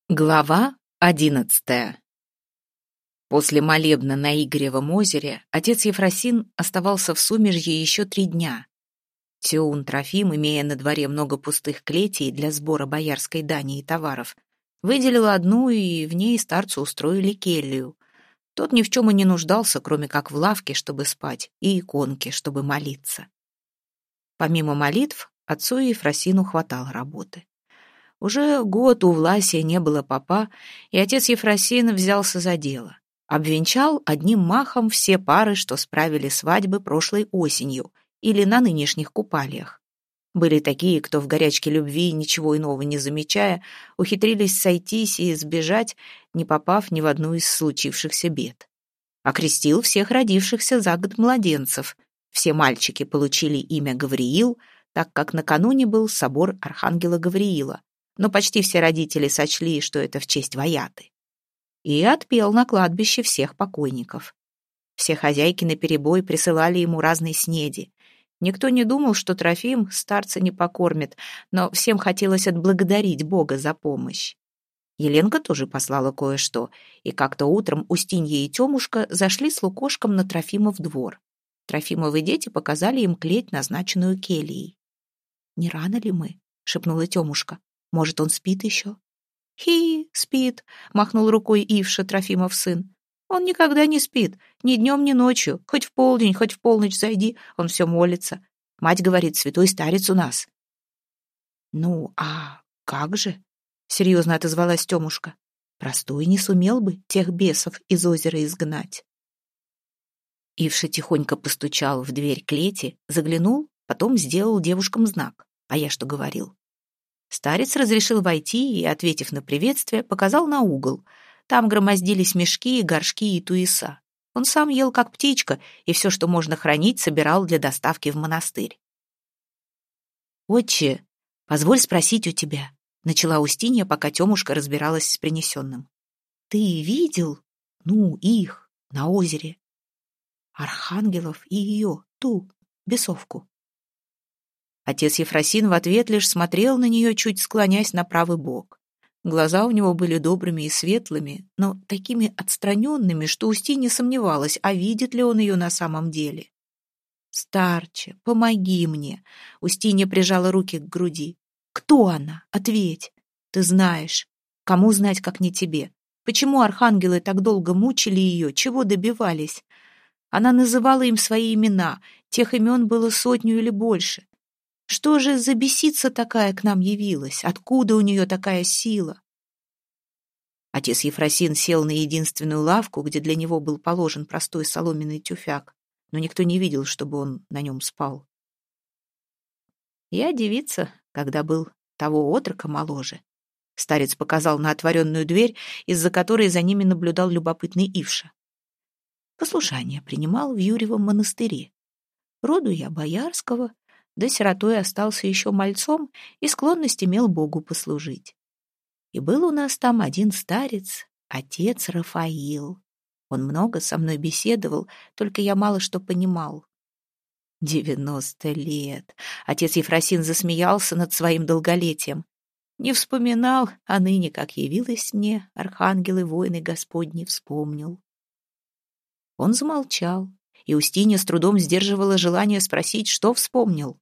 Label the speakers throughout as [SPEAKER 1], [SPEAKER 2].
[SPEAKER 1] Глава 11. После молебна на Игоревом озере отец Ефросин оставался в Сумержье еще 3 дня. Теун Трофим, имея на дворе много пустых клетей для сбора боярской дани и товаров, выделил одну, и в ней старцу устроили келью. Тот ни в чем и не нуждался, кроме как в лавке, чтобы спать, и иконке, чтобы молиться. Помимо молитв, отцу Ефросину хватало работы. Уже год у Власия не было попа, и отец Ефросин взялся за дело. Обвенчал одним махом все пары, что справили свадьбы прошлой осенью или на нынешних купальях. Были такие, кто в горячке любви, ничего иного не замечая, ухитрились сойтись и сбежать, не попав ни в одну из случившихся бед. Окрестил всех родившихся за год младенцев. Все мальчики получили имя Гавриил, так как накануне был собор архангела Гавриила, но почти все родители сочли, что это в честь Ваяты. И отпел на кладбище всех покойников. Все хозяйки наперебой присылали ему разные снеди. Никто не думал, что Трофим старца не покормит, но всем хотелось отблагодарить Бога за помощь. Еленка тоже послала кое-что, и как-то утром Устинья и Темушка зашли с Лукошком на Трофимов двор. Трофимовы дети показали им клеть, назначенную кельей. «Не рано ли мы?» — шепнула Темушка. «Может, он спит еще?» «Хи, спит», — махнул рукой Ивша, Трофимов сын. «Он никогда не спит, ни днем, ни ночью. Хоть в полдень, хоть в полночь зайди, он все молится. Мать говорит, святой старец у нас». «Ну, а как же?» — серьезно отозвалась Темушка. «Простой не сумел бы тех бесов из озера изгнать». Ивша тихонько постучал в дверь клети, заглянул, потом сделал девушкам знак. А я что говорил? Старец разрешил войти и, ответив на приветствие, показал на угол. Там громоздились мешки, горшки и туеса. Он сам ел как птичка, и все, что можно хранить, собирал для доставки в монастырь. «Отче, позволь спросить у тебя», — начала Устинья, пока Темушка разбиралась с принесенным. «Ты видел, их, на озере? Архангелов и ее, ту, бесовку?» Отец Ефросин в ответ лишь смотрел на нее, чуть склонясь на правый бок. Глаза у него были добрыми и светлыми, но такими отстраненными, что Устинья сомневалась, а видит ли он ее на самом деле. «Старче, помоги мне!» Устинья прижала руки к груди. «Кто она? Ответь! Ты знаешь. Кому знать, как не тебе? Почему архангелы так долго мучили ее, чего добивались? Она называла им свои имена, тех имен было 100 или больше. Что же за бесица такая к нам явилась? Откуда у нее такая сила?» Отец Ефросин сел на единственную лавку, где для него был положен простой соломенный тюфяк, но никто не видел, чтобы он на нем спал. «Я девица, когда был того отрока моложе», — старец показал на отворенную дверь, из-за которой за ними наблюдал любопытный Ивша. «Послушание принимал в Юрьевом монастыре. Роду я боярского, да сиротой остался еще мальцом и склонность имел Богу послужить. И был у нас там один старец, отец Рафаил. Он много со мной беседовал, только я мало что понимал. 90 лет. Отец Ефросин засмеялся над своим долголетием. Не вспоминал, а ныне, как явилось мне, архангелы воины Господни вспомнил. Он замолчал, и Устинья с трудом сдерживала желание спросить, что вспомнил.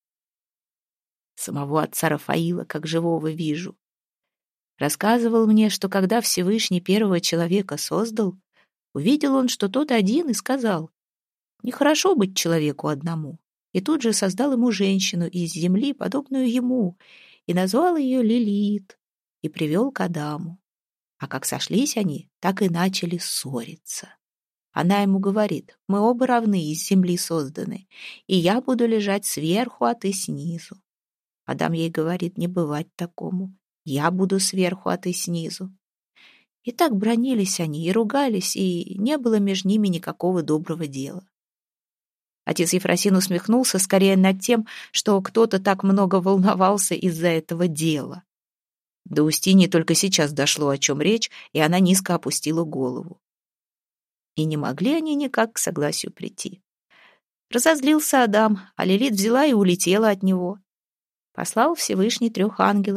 [SPEAKER 1] Самого отца Рафаила, как живого, вижу. Рассказывал мне, что когда Всевышний первого человека создал, увидел он, что тот один, и сказал: «Нехорошо быть человеку одному». И тут же создал ему женщину из земли, подобную ему, и назвал ее Лилит, и привел к Адаму. А как сошлись они, так и начали ссориться. Она ему говорит: «Мы оба равны, из земли созданы, и я буду лежать сверху, а ты снизу». Адам ей говорит: «Не бывать такому, я буду сверху, а ты снизу». И так бранились они и ругались, и не было между ними никакого доброго дела. Отец Ефросин усмехнулся скорее над тем, что кто-то так много волновался из-за этого дела. До Устиньи только сейчас дошло, о чем речь, и она низко опустила голову. И не могли они никак к согласию прийти. Разозлился Адам, а Лилит взяла и улетела от него. Послал Всевышний 3 ангелов,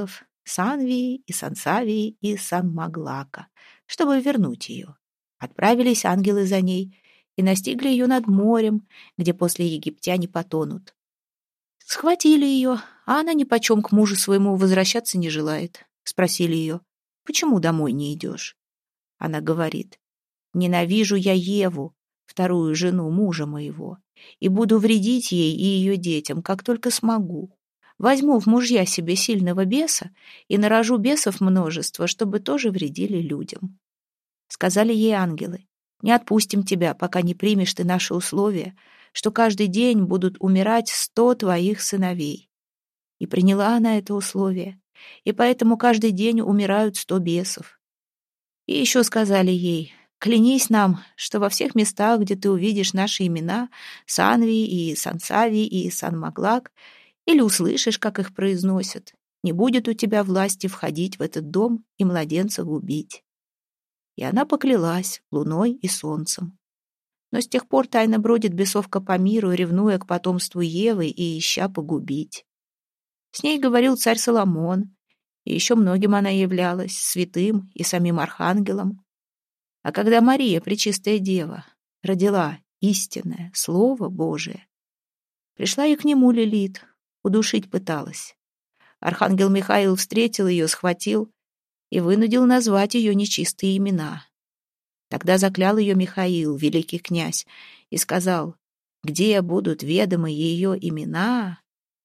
[SPEAKER 1] Санвии и Сансавии и Санмаглака, чтобы вернуть ее. Отправились ангелы за ней и настигли ее над морем, где после египтяне потонут. Схватили ее, а она нипочем к мужу своему возвращаться не желает. Спросили ее: «Почему домой не идешь?» Она говорит: «Ненавижу я Еву, вторую жену мужа моего, и буду вредить ей и ее детям, как только смогу. Возьму в мужья себе сильного беса и нарожу бесов множество, чтобы тоже вредили людям». Сказали ей ангелы: «Не отпустим тебя, пока не примешь ты наши условия, что каждый день будут умирать 100 твоих сыновей». И приняла она это условие, и поэтому каждый день умирают 100 бесов. И еще сказали ей: «Клянись нам, что во всех местах, где ты увидишь наши имена, Санвии и Сансавии и Санмаглак, или услышишь, как их произносят, не будет у тебя власти входить в этот дом и младенца губить». И она поклялась луной и солнцем. Но с тех пор тайно бродит бесовка по миру, ревнуя к потомству Евы и ища погубить. С ней говорил царь Соломон, и еще многим она являлась, святым и самим архангелом. А когда Мария, пречистая дева, родила истинное Слово Божие, пришла и к нему Лилит, удушить пыталась. Архангел Михаил встретил ее, схватил и вынудил назвать ее нечистые имена. Тогда заклял ее Михаил, великий князь, и сказал: «Где будут ведомы ее имена,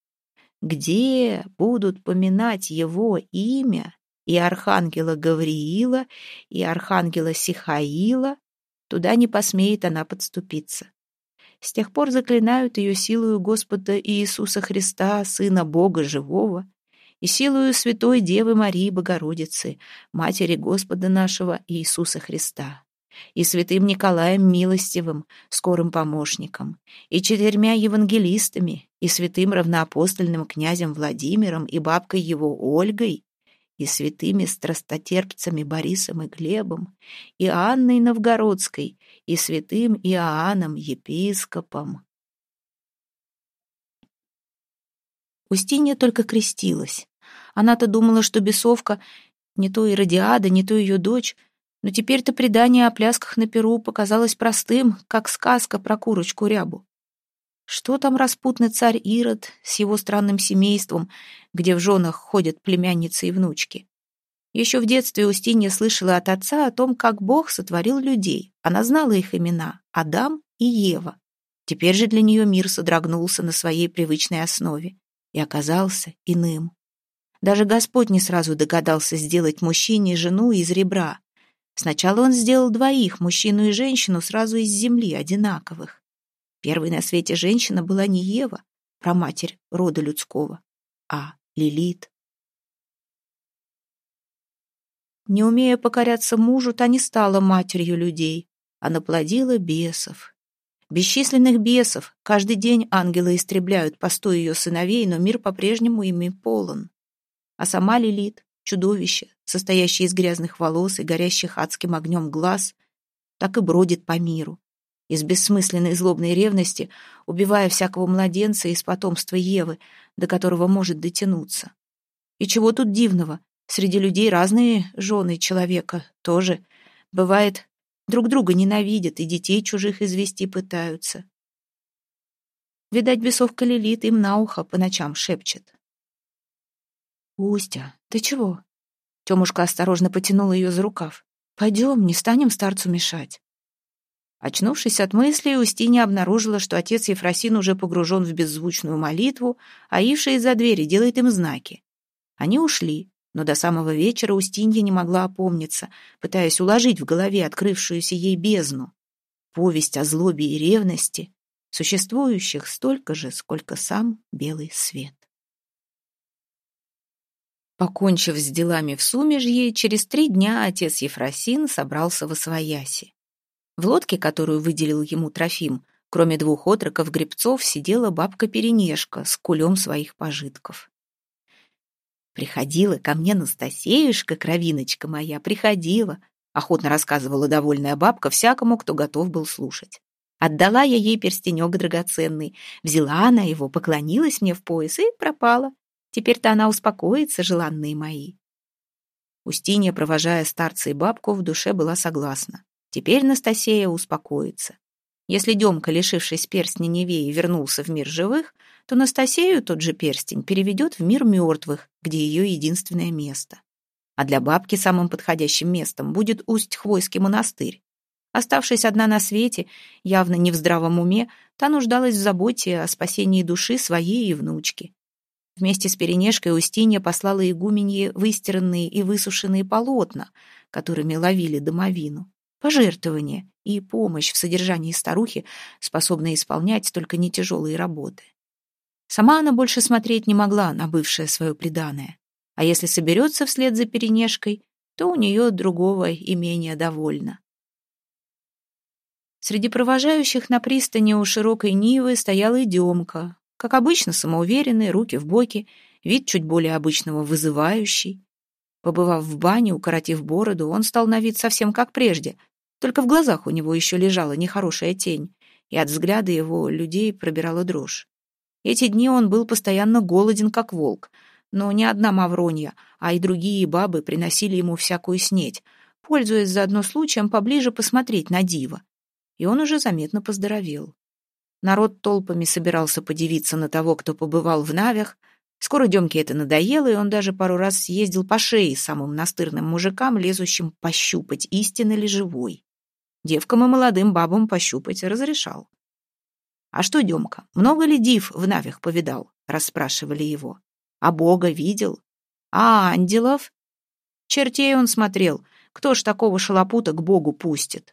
[SPEAKER 1] где будут поминать его имя, и архангела Гавриила, и архангела Сихаила, туда не посмеет она подступиться». С тех пор заклинают ее силою Господа Иисуса Христа, Сына Бога Живого, и силою Святой Девы Марии Богородицы, Матери Господа нашего Иисуса Христа, и святым Николаем Милостивым, скорым помощником, и 4 евангелистами, и святым равноапостольным князем Владимиром и бабкой его Ольгой, и святыми страстотерпцами Борисом и Глебом, и Анной Новгородской, и святым Иоанном епископом. Устинья только крестилась. Она-то думала, что бесовка не то Иродиада, не то ее дочь, но теперь-то предание о плясках на Перу показалось простым, как сказка про курочку-рябу. Что там распутный царь Ирод с его странным семейством, где в женах ходят племянницы и внучки? Еще в детстве Устинья слышала от отца о том, как Бог сотворил людей. Она знала их имена — Адам и Ева. Теперь же для нее мир содрогнулся на своей привычной основе и оказался иным. Даже Господь не сразу догадался сделать мужчине жену из ребра. Сначала он сделал 2, мужчину и женщину, сразу из земли, одинаковых. Первой на свете женщина была не Ева, праматерь рода людского, а Лилит. Не умея покоряться мужу, та не стала матерью людей, а наплодила бесов. Бесчисленных бесов. Каждый день ангелы истребляют по 100 ее сыновей, но мир по-прежнему ими полон. А сама Лилит, чудовище, состоящее из грязных волос и горящих адским огнем глаз, так и бродит по миру, из бессмысленной злобной ревности, убивая всякого младенца из потомства Евы, до которого может дотянуться. И чего тут дивного? Среди людей разные жены человека тоже. Бывает, друг друга ненавидят и детей чужих извести пытаются. Видать, бесовка Лилит им на ухо по ночам шепчет. «Устя, ты чего?» Тёмушка осторожно потянула ее за рукав. «Пойдем, не станем старцу мешать». Очнувшись от мыслей, Устинья обнаружила, что отец Ефросин уже погружен в беззвучную молитву, а Ивша из-за двери делает им знаки. Они ушли, но до самого вечера Устинья не могла опомниться, пытаясь уложить в голове открывшуюся ей бездну. Повесть о злобе и ревности, существующих столько же, сколько сам белый свет. Покончив с делами в Сумежье, через 3 дня отец Ефросин собрался восвояси. В лодке, которую выделил ему Трофим, кроме 2 отроков-гребцов, сидела бабка Перенежка с кулем своих пожитков. «Приходила ко мне Настасеюшка, кровиночка моя, приходила», охотно рассказывала довольная бабка всякому, кто готов был слушать. «Отдала я ей перстенек драгоценный, взяла она его, поклонилась мне в пояс и пропала. Теперь-то она успокоится, желанные мои». Устинья, провожая старца и бабку, в душе была согласна. Теперь Настасея успокоится. Если Демка, лишившись перстня Невеи, вернулся в мир живых, то Настасею тот же перстень переведет в мир мертвых, где ее единственное место. А для бабки самым подходящим местом будет Усть-Хвойский монастырь. Оставшись одна на свете, явно не в здравом уме, та нуждалась в заботе о спасении души своей и внучки. Вместе с Перенешкой Устинья послала игуменье выстиранные и высушенные полотна, которыми ловили домовину, пожертвования и помощь в содержании старухи, способной исполнять только нетяжелые работы. Сама она больше смотреть не могла на бывшее свое приданое, а если соберется вслед за Перенешкой, то у нее другого имения довольно. Среди провожающих на пристани у широкой Нивы стоял и Демка, как обычно, самоуверенный, руки в боки, вид чуть более обычного вызывающий. Побывав в бане, укоротив бороду, он стал на вид совсем как прежде, только в глазах у него еще лежала нехорошая тень, и от взгляда его людей пробирала дрожь. Эти дни он был постоянно голоден, как волк, но не одна Мавронья, а и другие бабы приносили ему всякую снеть, пользуясь заодно случаем поближе посмотреть на диво. И он уже заметно поздоровел. Народ толпами собирался подивиться на того, кто побывал в Навях. Скоро Демке это надоело, и он даже пару раз съездил по шее самым настырным мужикам, лезущим пощупать, истинно ли живой. Девкам и молодым бабам пощупать разрешал. «А что, Демка, много ли див в Навях повидал?» — расспрашивали его. «А Бога видел? А ангелов?» Чертей он смотрел. Кто ж такого шалопута к Богу пустит?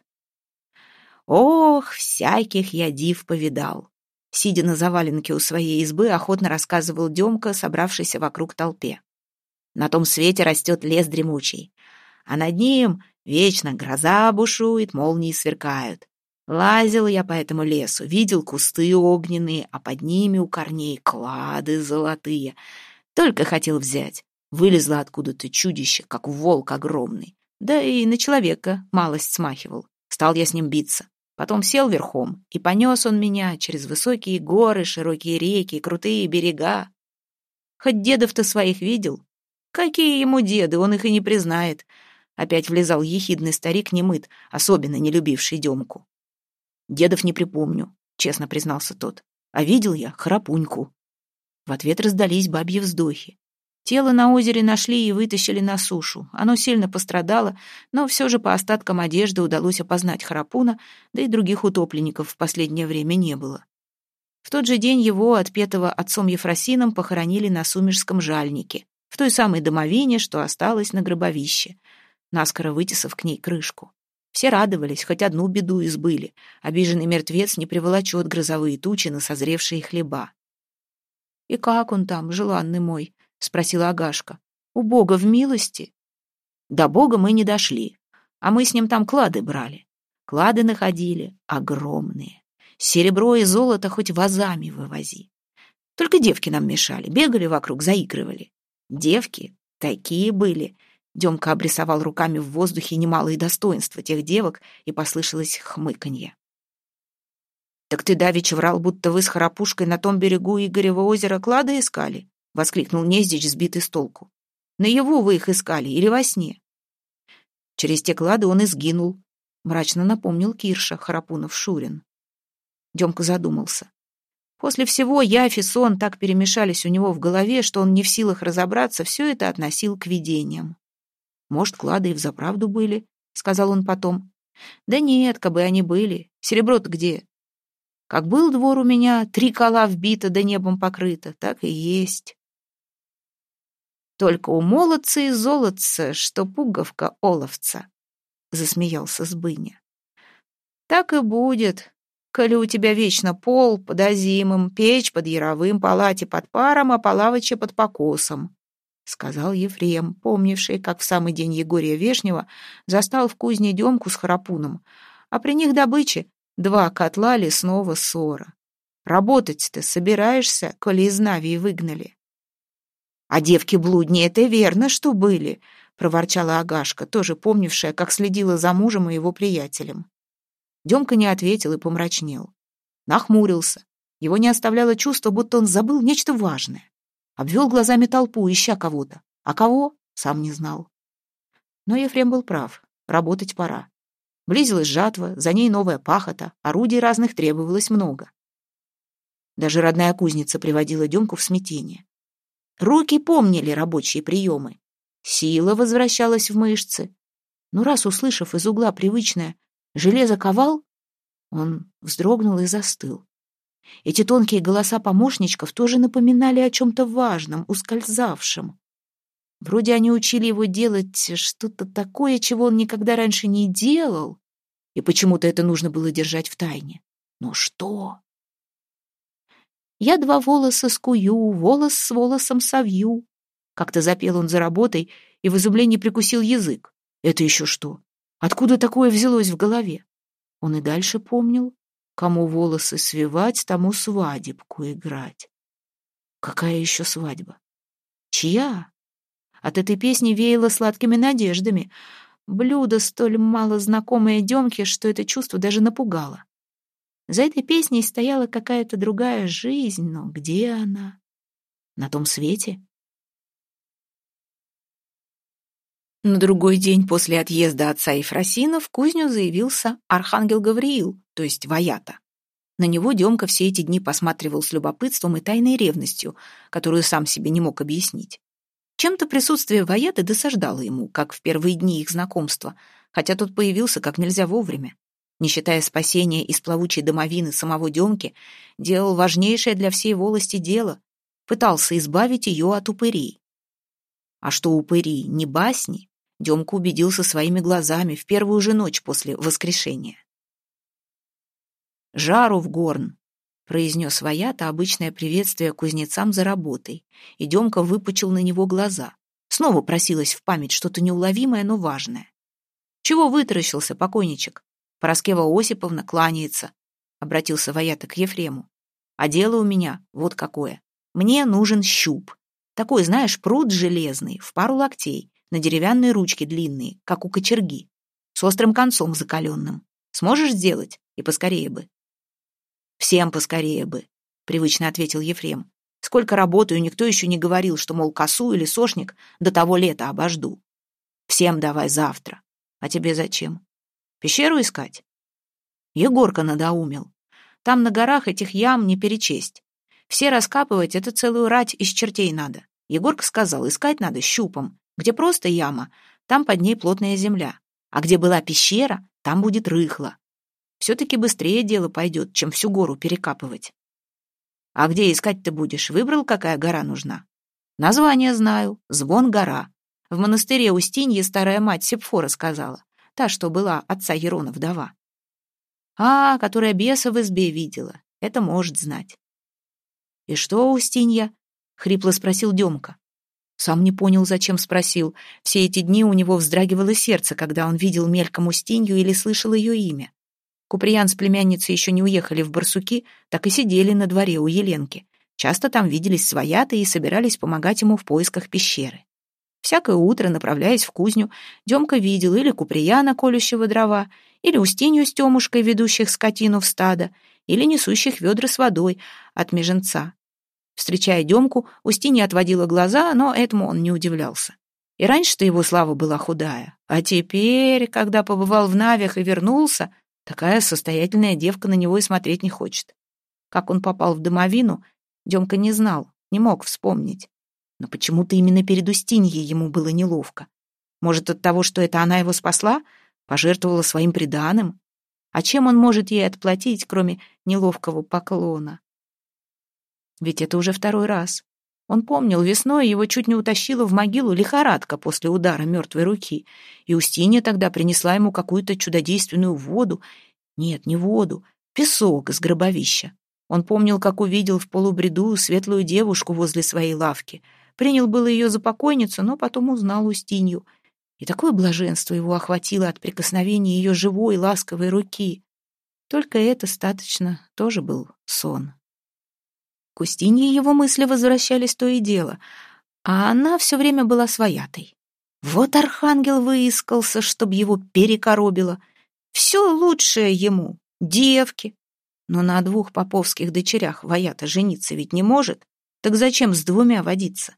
[SPEAKER 1] «Ох, всяких я див повидал!» Сидя на заваленке у своей избы, охотно рассказывал Демка, собравшийся вокруг толпе. «На том свете растет лес дремучий, а над ним вечно гроза бушует, молнии сверкают. Лазил я по этому лесу, видел кусты огненные, а под ними у корней клады золотые. Только хотел взять. Вылезло откуда-то чудище, как волк огромный. Да и на человека малость смахивал. Стал я с ним биться. Потом сел верхом, и понес он меня через высокие горы, широкие реки, крутые берега. Хоть дедов-то своих видел? Какие ему деды, он их и не признает. Опять влезал ехидный старик немыт, особенно не любивший Демку. «Дедов не припомню», — честно признался тот. «А видел я Храпуньку». В ответ раздались бабьи вздохи. Тело на озере нашли и вытащили на сушу. Оно сильно пострадало, но все же по остаткам одежды удалось опознать Храпуна, да и других утопленников в последнее время не было. В тот же день его, отпетого отцом Ефросином, похоронили на Сумежском жальнике, в той самой домовине, что осталось на гробовище, наскоро вытесав к ней крышку. Все радовались, хоть одну беду избыли. Обиженный мертвец не приволочет грозовые тучи на созревшие хлеба. «И как он там, желанный мой?» — спросила Агашка. «У Бога в милости?» «До Бога мы не дошли, а мы с ним там клады брали. Клады находили огромные. Серебро и золото хоть вазами вывози. Только девки нам мешали, бегали вокруг, заигрывали. Девки такие были». Демка обрисовал руками в воздухе немалые достоинства тех девок, и послышалось хмыканье. «Так ты давеча врал, будто вы с Храпушкой на том берегу Игорева озера клады искали?» — воскликнул Нездич, сбитый с толку. «Наяву вы их искали или во сне?» «Через те клады он и сгинул», — мрачно напомнил Кирша Храпунов-Шурин. Демка задумался. После всего явь и сон так перемешались у него в голове, что он не в силах разобраться, все это относил к видениям. «Может, клады и взаправду были», — сказал он потом. «Да нет, кабы они были. Серебро-то где? Как был двор у меня, 3 кола вбито да небом покрыто, так и есть. Только у молодца и золотца, что пуговка оловца», — засмеялся Сбыня. «Так и будет, коли у тебя вечно пол под озимым, печь под яровым, палати под паром, а палавыча под покосом», — сказал Ефрем, помнивший, как в самый день Егория Вешнего застал в кузне Демку с Храпуном, а при них добычи 2 котла лесного сора. «Работать-то собираешься, коли из Навии выгнали?» «А девки-блудни, это верно, что были», — проворчала Агашка, тоже помнившая, как следила за мужем и его приятелем. Демка не ответил и помрачнел. Нахмурился. Его не оставляло чувство, будто он забыл нечто важное. Обвел глазами толпу, ища кого-то. А кого? Сам не знал. Но Ефрем был прав. Работать пора. Близилась жатва, за ней новая пахота, орудий разных требовалось много. Даже родная кузница приводила Демку в смятение. Руки помнили рабочие приемы. Сила возвращалась в мышцы. Но раз, услышав из угла привычное «железо ковал», он вздрогнул и застыл. Эти тонкие голоса помощничков тоже напоминали о чем-то важном, ускользавшем. Вроде они учили его делать что-то такое, чего он никогда раньше не делал, и почему-то это нужно было держать в тайне. Но что? «Я два волоса скую, волос с волосом совью», — как-то запел он за работой и в изумлении прикусил язык. Это еще что? Откуда такое взялось в голове? Он и дальше помнил: кому волосы свивать, тому свадебку играть. Какая еще свадьба? Чья? От этой песни веяло сладкими надеждами. Блюдо столь мало знакомое Демке, что это чувство даже напугало. За этой песней стояла какая-то другая жизнь, но где она? На том свете? На другой день после отъезда отца Ефросина в кузню заявился архангел Гавриил, то есть Ваята. На него Демка все эти дни посматривал с любопытством и тайной ревностью, которую сам себе не мог объяснить. Чем-то присутствие Ваяты досаждало ему, как в первые дни их знакомства, хотя тот появился как нельзя вовремя. Не считая спасения из плавучей домовины самого Демки, делал важнейшее для всей волости дело, пытался избавить ее от упырей. А что упыри не басни, Демка убедился своими глазами в первую же ночь после воскрешения. «Жару в горн», — произнес Ваята обычное приветствие кузнецам за работой, и Демка выпучил на него глаза. Снова просилось в память что-то неуловимое, но важное. «Чего вытаращился, покойничек? Параскева Осиповна кланяется», — обратился Ваята к Ефрему. «А дело у меня вот какое. Мне нужен щуп. Такой, знаешь, пруд железный, в пару локтей, на деревянные ручки длинные, как у кочерги, с острым концом закаленным. Сможешь сделать? И поскорее бы». «Всем поскорее бы», — привычно ответил Ефрем. «Сколько работаю, никто еще не говорил, что, мол, косу или сошник до того лета обожду. Всем давай завтра. А тебе зачем? Пещеру искать?» Егорка надоумил. «Там на горах этих ям не перечесть. Все раскапывать — это целую рать из чертей надо. Егорка сказал, искать надо щупом. Где просто яма, там под ней плотная земля. А где была пещера, там будет рыхло. Все-таки быстрее дело пойдет, чем всю гору перекапывать». «А где искать ты будешь? Выбрал, какая гора нужна?» «Название знаю. Звон-гора. В монастыре Устинье старая мать Сепфора сказала. Та, что была отца Ерона вдова». «А, которая беса в избе видела. Это может знать». «И что, Устинья?» — хрипло спросил Демка. Сам не понял, зачем спросил. Все эти дни у него вздрагивало сердце, когда он видел мельком Устинью или слышал ее имя. Куприян с племянницей еще не уехали в Барсуки, так и сидели на дворе у Еленки. Часто там виделись с Ваятой и собирались помогать ему в поисках пещеры. Всякое утро, направляясь в кузню, Демка видел или Куприяна, колющего дрова, или Устинью с Темушкой, ведущих скотину в стадо, или несущих ведра с водой от меженца. Встречая Демку, Устинья отводила глаза, но этому он не удивлялся. И раньше-то его слава была худая, а теперь, когда побывал в Навях и вернулся, такая состоятельная девка на него и смотреть не хочет. Как он попал в домовину, Демка не знал, не мог вспомнить. Но почему-то именно перед Устиньей ему было неловко. Может, от того, что это она его спасла, пожертвовала своим приданым? А чем он может ей отплатить, кроме неловкого поклона? Ведь это уже второй раз. Он помнил, весной его чуть не утащила в могилу лихорадка после удара мертвой руки, и Устинья тогда принесла ему какую-то чудодейственную воду. Нет, не воду, песок из гробовища. Он помнил, как увидел в полубреду светлую девушку возле своей лавки. Принял было ее за покойницу, но потом узнал Устинью. И такое блаженство его охватило от прикосновения ее живой ласковой руки. Только это достаточно тоже был сон. К Устинье его мысли возвращались то и дело, а она все время была с Ваятой. Вот архангел выискался, чтобы его перекоробило. Все лучшее ему — девки. Но на двух поповских дочерях Ваята жениться ведь не может. Так зачем с двумя водиться?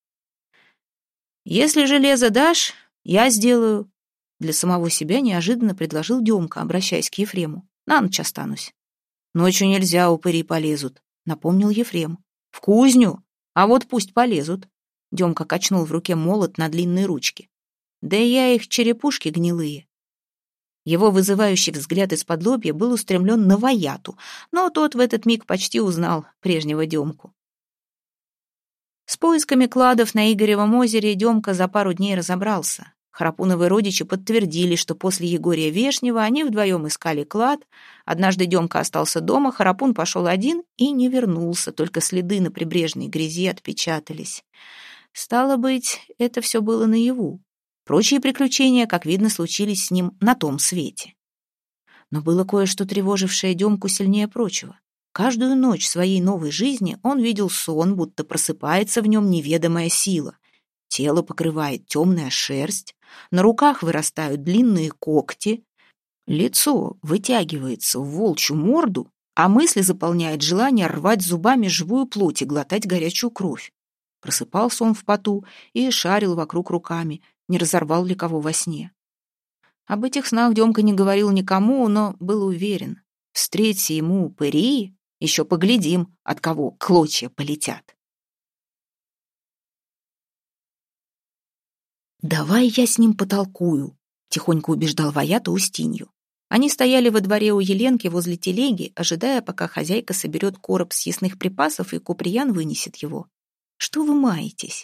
[SPEAKER 1] Если железо дашь, я сделаю. Для самого себя неожиданно предложил Демка, обращаясь к Ефрему. На ночь останусь. Ночью нельзя, упыри полезут, напомнил Ефрем. В кузню, а вот пусть полезут. Демка качнул в руке молот на длинной ручке. Да и я их черепушки гнилые. Его вызывающий взгляд из-под лобья был устремлен на Ваяту, но тот в этот миг почти узнал прежнего Демку. С поисками кладов на Игоревом озере Демка за пару дней разобрался. Храпуновы родичи подтвердили, что после Егория Вешнего они вдвоем искали клад. Однажды Демка остался дома, Храпун пошел один и не вернулся, только следы на прибрежной грязи отпечатались. Стало быть, это все было наяву. Прочие приключения, как видно, случились с ним на том свете. Но было кое-что, тревожившее Демку сильнее прочего. Каждую ночь своей новой жизни он видел сон, будто просыпается в нем неведомая сила. Тело покрывает темная шерсть, на руках вырастают длинные когти, лицо вытягивается в волчью морду, а мысли заполняет желание рвать зубами живую плоть и глотать горячую кровь. Просыпался он в поту и шарил вокруг руками, не разорвал ли кого во сне. Об этих снах Демка не говорил никому, но был уверен. Встреться ему упыри, еще поглядим, от кого клочья полетят. «Давай я с ним потолкую», — тихонько убеждал Ваята Устинью. Они стояли во дворе у Еленки возле телеги, ожидая, пока хозяйка соберет короб съестных припасов и Куприян вынесет его. «Что вы маетесь?»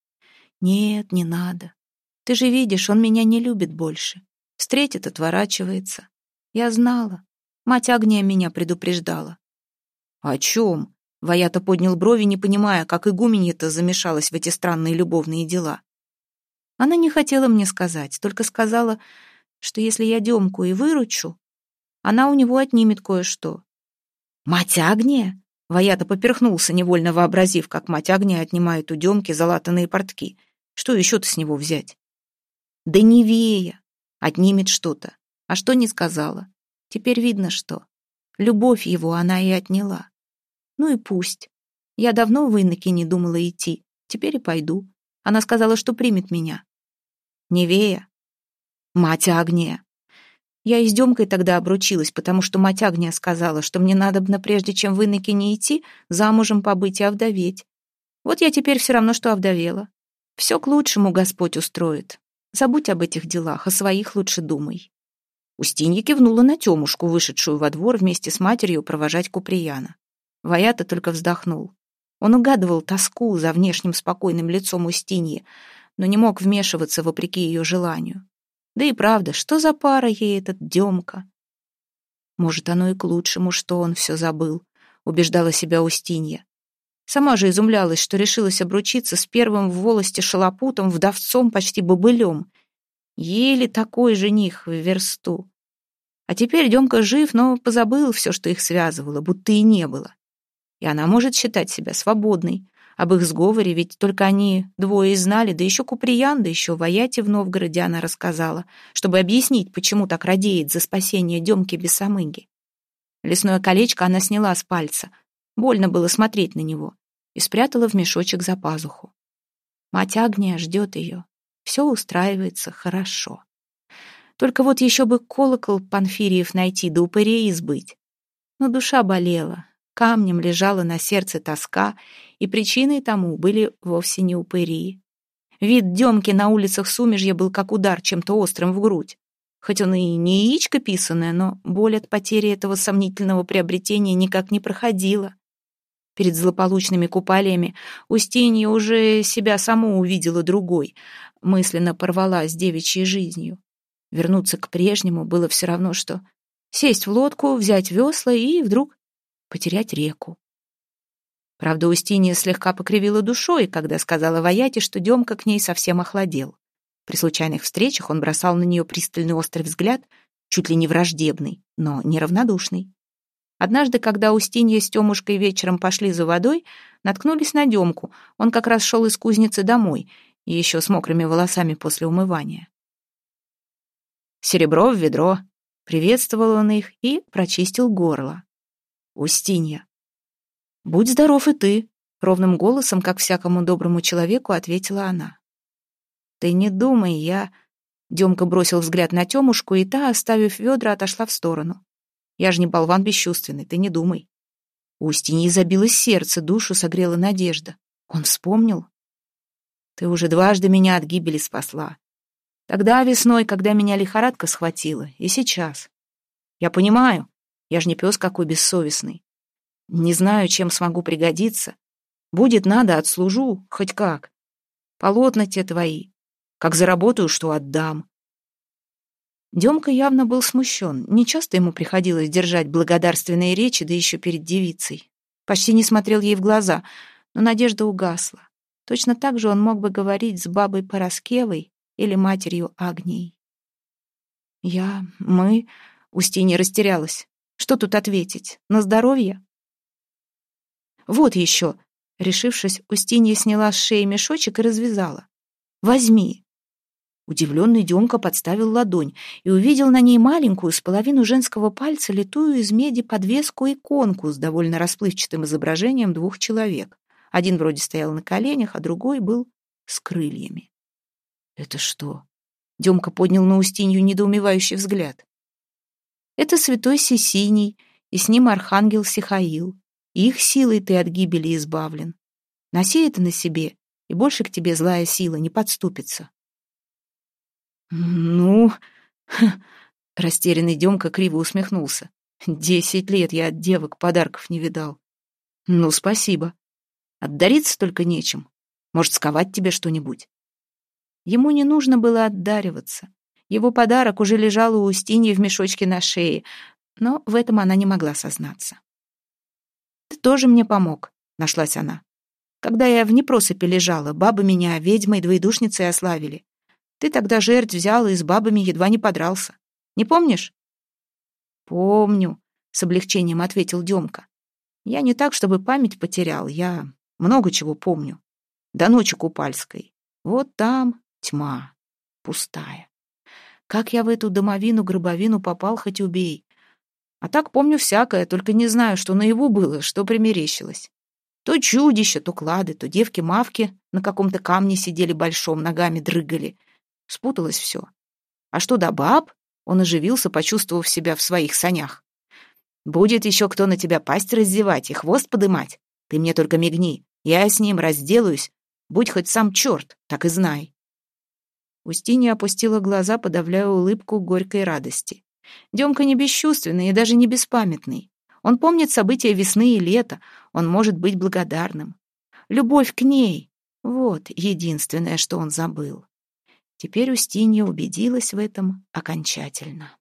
[SPEAKER 1] «Нет, не надо. Ты же видишь, он меня не любит больше. Встретит, отворачивается. Я знала. Мать Агния меня предупреждала». «О чем?» — Ваята поднял брови, не понимая, как игуменья-то замешалась в эти странные любовные дела. Она не хотела мне сказать, только сказала, что если я Демку и выручу, она у него отнимет кое-что. «Мать Агния?» — Ваята поперхнулся, невольно вообразив, как мать Агния отнимает у Демки залатанные портки. Что еще-то с него взять? «Да Невея! Отнимет что-то. А что не сказала? Теперь видно, что. Любовь его она и отняла. Ну и пусть. Я давно в иноки не думала идти. Теперь и пойду. Она сказала, что примет меня. Невея. Мать Агния. Я и с Демкой тогда обручилась, потому что мать Агния сказала, что мне надобно, прежде чем в иноки не идти, замужем побыть и овдоветь. Вот я теперь все равно, что овдовела. Все к лучшему Господь устроит. Забудь об этих делах, о своих лучше думай». Устинья кивнула на Темушку, вышедшую во двор вместе с матерью провожать Куприяна. Ваята только вздохнул. Он угадывал тоску за внешним спокойным лицом Устиньи, но не мог вмешиваться вопреки ее желанию. Да и правда, что за пара ей этот Демка? Может, оно и к лучшему, что он все забыл, убеждала себя Устинья. Сама же изумлялась, что решилась обручиться с первым в волости шалопутом, вдовцом, почти бобылем. Еле такой жених в версту. А теперь Демка жив, но позабыл все, что их связывало, будто и не было. И она может считать себя свободной. Об их сговоре ведь только они двое и знали, да еще Куприян, да еще Ваяте в Новгороде она рассказала, чтобы объяснить, почему так радеет за спасение Демки Бесомыги. Лесное колечко она сняла с пальца. Больно было смотреть на него. И спрятала в мешочек за пазуху. Мать Агния ждет ее. Все устраивается хорошо. Только вот еще бы колокол Панфириев найти, да упырей избыть. Но душа болела, камнем лежала на сердце тоска, и причиной тому были вовсе не упыри. Вид Демки на улицах Сумежья был как удар чем-то острым в грудь. Хоть он и не яичко писаное, но боль от потери этого сомнительного приобретения никак не проходила. Перед злополучными купалиями Устинья уже себя саму увидела другой, мысленно порвала с девичьей жизнью. Вернуться к прежнему было все равно, что сесть в лодку, взять весла и вдруг потерять реку. Правда, Устинья слегка покривила душой, когда сказала Ваяте, что Демка к ней совсем охладел. При случайных встречах он бросал на нее пристальный острый взгляд, чуть ли не враждебный, но неравнодушный. Однажды, когда Устинья с Темушкой вечером пошли за водой, наткнулись на Демку. Он как раз шел из кузницы домой, и еще с мокрыми волосами после умывания. «Серебро в ведро», — приветствовал он их и прочистил горло. «Устинья». «Будь здоров и ты», ровным голосом, как всякому доброму человеку, ответила она. «Ты не думай, я...» Демка бросил взгляд на Темушку, и та, оставив ведра, отошла в сторону. «Я же не болван бесчувственный, ты не думай». У Устиньи забилось сердце, душу согрела надежда. Он вспомнил. «Ты уже дважды меня от гибели спасла. Тогда весной, когда меня лихорадка схватила, и сейчас. Я понимаю, я же не пес какой бессовестный. Не знаю, чем смогу пригодиться. Будет надо, отслужу, хоть как. Полотна те твои. Как заработаю, что отдам». Демка явно был смущен. Нечасто ему приходилось держать благодарственные речи, да еще перед девицей. Почти не смотрел ей в глаза, но надежда угасла. Точно так же он мог бы говорить с бабой Пороскевой или матерью Агнией. Мы... Устинья растерялась. Что тут ответить? На здоровье? Вот еще. Решившись, Устинья сняла с шеи мешочек и развязала. «Возьми». Удивленный Демка подставил ладонь и увидел на ней маленькую, с половину женского пальца, литую из меди подвеску-иконку с довольно расплывчатым изображением двух человек. Один вроде стоял на коленях, а другой был с крыльями. «Это что?» Демка поднял на Устинью недоумевающий взгляд. «Это святой Сесиний, и с ним архангел Сихаил. Их силой ты от гибели избавлен. Носи это на себе, и больше к тебе злая сила не подступится». «Ну...» Растерянный Демка криво усмехнулся. 10 лет я от девок подарков не видал. «Ну, спасибо. Отдариться только нечем. Может, сковать тебе что-нибудь?» Ему не нужно было отдариваться. Его подарок уже лежал у Устиньи в мешочке на шее, но в этом она не могла сознаться. «Ты тоже мне помог», — нашлась она. «Когда я в непросыпи лежала, бабы меня ведьмой-двоедушницей ославили. Ты тогда жертв взял и с бабами едва не подрался. Не помнишь?» «Помню», — с облегчением ответил Демка. «Я не так, чтобы память потерял, я много чего помню. До ночи купальской. Вот там тьма, пустая. Как я в эту домовину-гробовину попал, хоть убей. А так помню всякое, только не знаю, что наяву было, что примерещилось. То чудища, то клады, то девки-мавки на каком-то камне сидели большом, ногами дрыгали. Спуталось все. А что до баб? Он оживился, почувствовав себя в своих санях. Будет еще кто на тебя пасть раздевать и хвост подымать. Ты мне только мигни, я с ним разделаюсь. Будь хоть сам черт, так и знай. Устинья опустила глаза, подавляя улыбку горькой радости. Демка не бесчувственный и даже не беспамятный. Он помнит события весны и лета, он может быть благодарным. Любовь к ней — вот единственное, что он забыл. Теперь Устинья убедилась в этом окончательно.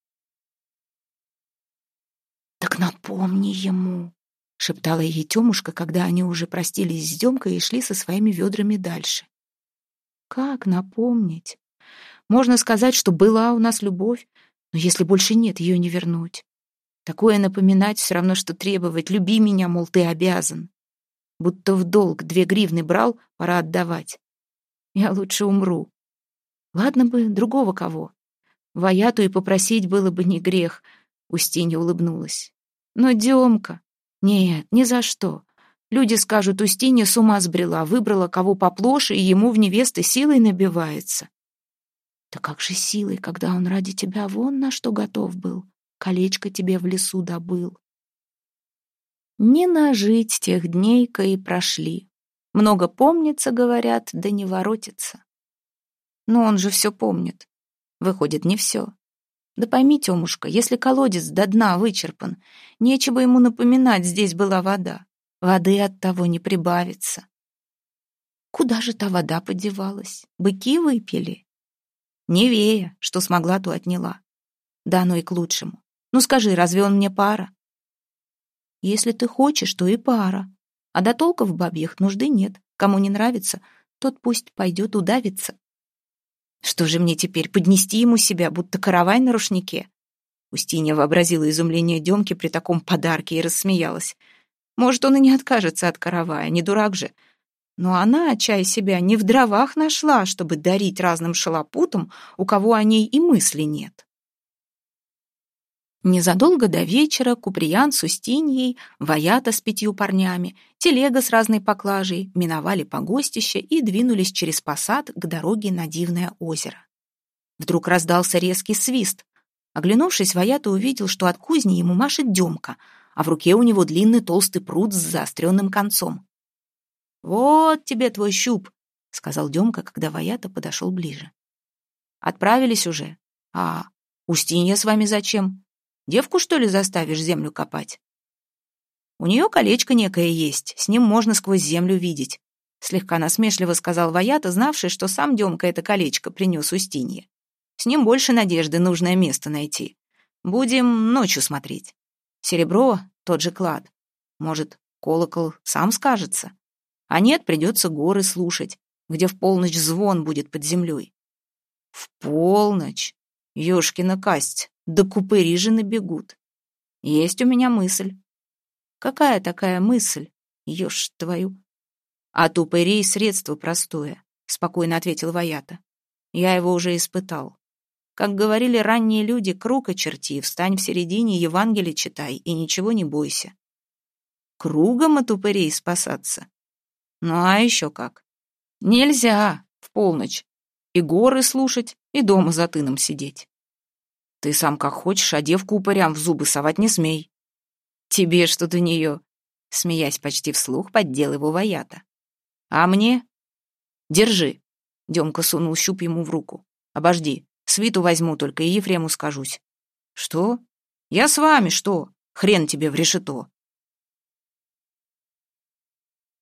[SPEAKER 1] «Так напомни ему», — шептала ей Темушка, когда они уже простились с Демкой и шли со своими ведрами дальше. «Как напомнить? Можно сказать, что была у нас любовь, но если больше нет, ее не вернуть. Такое напоминать все равно, что требовать: люби меня, мол, ты обязан. Будто в долг 2 гривны брал, пора отдавать. Я лучше умру. Ладно бы другого кого. Ваяту и попросить было бы не грех», — Устинья улыбнулась. «Но Демка... Нет, ни за что. Люди скажут: Устинья с ума сбрела, выбрала кого поплоше, и ему в невесты силой набивается». «Да как же силой, когда он ради тебя вон на что готов был? Колечко тебе в лесу добыл». Не нажить тех дней-ка и прошли. Много помнится, говорят, да не воротится. Но он же все помнит. Выходит, не все. Да пойми, Темушка, если колодец до дна вычерпан, нечего ему напоминать: здесь была вода. Воды от того не прибавится. Куда же та вода подевалась? Быки выпили? Невея, что смогла, то отняла. Да оно и к лучшему. Ну скажи, разве он мне пара? Если ты хочешь, то и пара. А до толков бабьих нужды нет. Кому не нравится, тот пусть пойдет удавиться. Что же мне теперь, поднести ему себя, будто каравай на рушнике? Устинья вообразила изумление Демки при таком подарке и рассмеялась. Может, он и не откажется от каравая, не дурак же. Но она, чай себя, не в дровах нашла, чтобы дарить разным шалопутам, у кого о ней и мысли нет. Незадолго до вечера Куприян с Устиньей, Ваята с 5 парнями, телега с разной поклажей миновали погостище и двинулись через посад к дороге на Дивное озеро. Вдруг раздался резкий свист. Оглянувшись, Ваята увидел, что от кузни ему машет Демка, а в руке у него длинный толстый прут с заостренным концом. «Вот тебе твой щуп», — сказал Демка, когда Ваята подошел ближе. «Отправились уже? А Устинья с вами зачем? Девку, что ли, заставишь землю копать?» «У нее колечко некое есть, с ним можно сквозь землю видеть», — слегка насмешливо сказал Ваята, знавший, что сам Демка это колечко принес Устинье. «С ним больше надежды нужное место найти. Будем ночью смотреть. Серебро — тот же клад. Может, колокол сам скажется? А нет, придется горы слушать, где в полночь звон будет под землей». «В полночь? Ёшкина касть, да купыри же набегут. Есть у меня мысль». «Какая такая мысль, ешь твою?» «От упырей средство простое», — спокойно ответил Ваята. «Я его уже испытал. Как говорили ранние люди, круг очерти, встань в середине, Евангелие читай и ничего не бойся». «Кругом от упырей спасаться? Ну а еще как? Нельзя в полночь и горы слушать, и дома за тыном сидеть. Ты сам как хочешь, а девку упырям в зубы совать не смей». «Тебе что до нее?» — смеясь почти вслух, поддел его Ваята. «А мне?» «Держи». Демка сунул щуп ему в руку. «Обожди, свиту возьму только и Ефрему скажусь». «Что? Я с вами, что? Хрен тебе в решето».